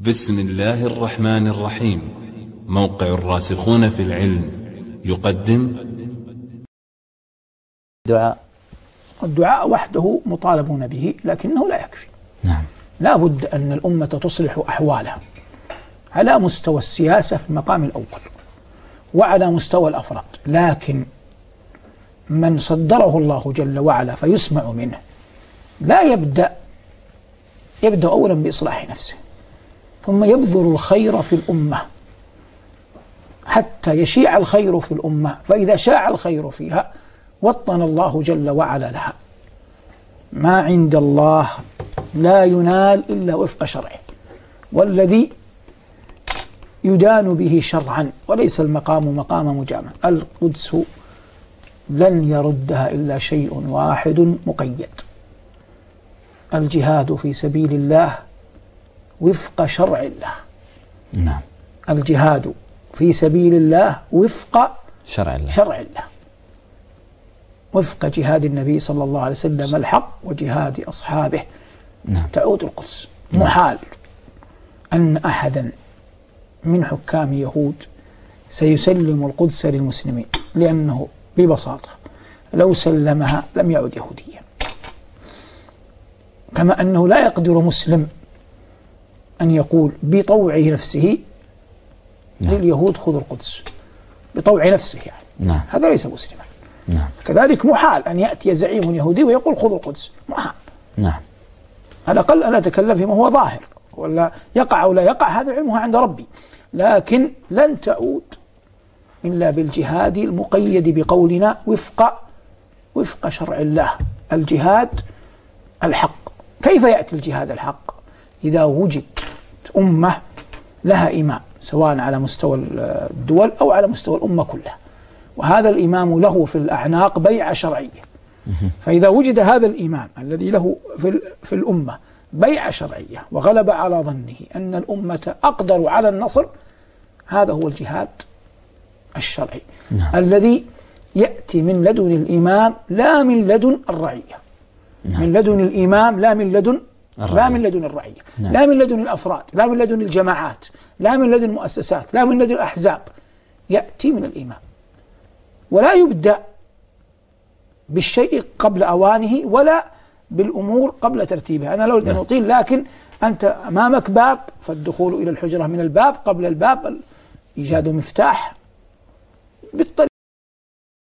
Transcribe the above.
بسم الله الرحمن الرحيم. موقع الراسخون في العلم يقدم الدعاء وحده مطالبون به، لكنه لا يكفي. لا بد أن الأمة تصلح أحوالها على مستوى السياسة في المقام الأول وعلى مستوى الأفراد، لكن من صدره الله جل وعلا فيسمع منه لا يبدأ أولا بإصلاح نفسه، ثم يبذل الخير في الأمة حتى يشيع الخير في الأمة، فإذا شاع الخير فيها وطن الله جل وعلا لها. ما عند الله لا ينال إلا وفق شرعه، والذي يدان به شرعا، وليس المقام مقام مجامل. القدس لن يردها إلا شيء واحد مقيد: الجهاد في سبيل الله وفق شرع الله. نعم. الجهاد في سبيل الله وفق شرع الله، وفق جهاد النبي صلى الله عليه وسلم الحق وجهاد أصحابه. نعم. تعود القدس. محال أن أحدا من حكام يهود سيسلم القدس للمسلمين، لأنه ببساطة لو سلمها لم يعد يهوديا، كما أنه لا يقدر مسلم أن يقول بطوع نفسه لليهود خذوا القدس، بطوع نفسه يعني. نعم. هذا ليس مسلما. نعم. كذلك محال أن يأتي زعيم يهودي ويقول خذوا القدس، محال. نعم. على الأقل أنا أتكلم فيما هو ظاهر، ولا يقع أو لا يقع هذا علمها عند ربي، لكن لن تعود إلا بالجهاد المقيد بقولنا وفق شرع الله، الجهاد الحق. كيف يأتي الجهاد الحق؟ إذا وجد أمة لها إمام، سواء على مستوى الدول أو على مستوى الأمة كلها، وهذا الإمام له في الأعناق بيعة شرعية. فإذا وجد هذا الإمام الذي له في الأمة بيعة شرعية وغلب على ظنه أن الأمة أقدر على النصر، هذا هو الجهاد الشرعي. نعم. الذي يأتي من لدن الإمام لا من لدن الرعية. نعم. من لدن الإمام لا من لدن الرعية. نعم. لا من لدن الأفراد، لا من لدن الجماعات، لا من لدن المؤسسات، لا من لدن الأحزاب، يأتي من الإمام. ولا يبدأ بالشيء قبل أوانه ولا بالأمور قبل ترتيبها. أنا لا أريد أن أطيل، لكن أنت أمامك باب، فالدخول إلى الحجرة من الباب، قبل الباب إيجاد مفتاح بالطريقة.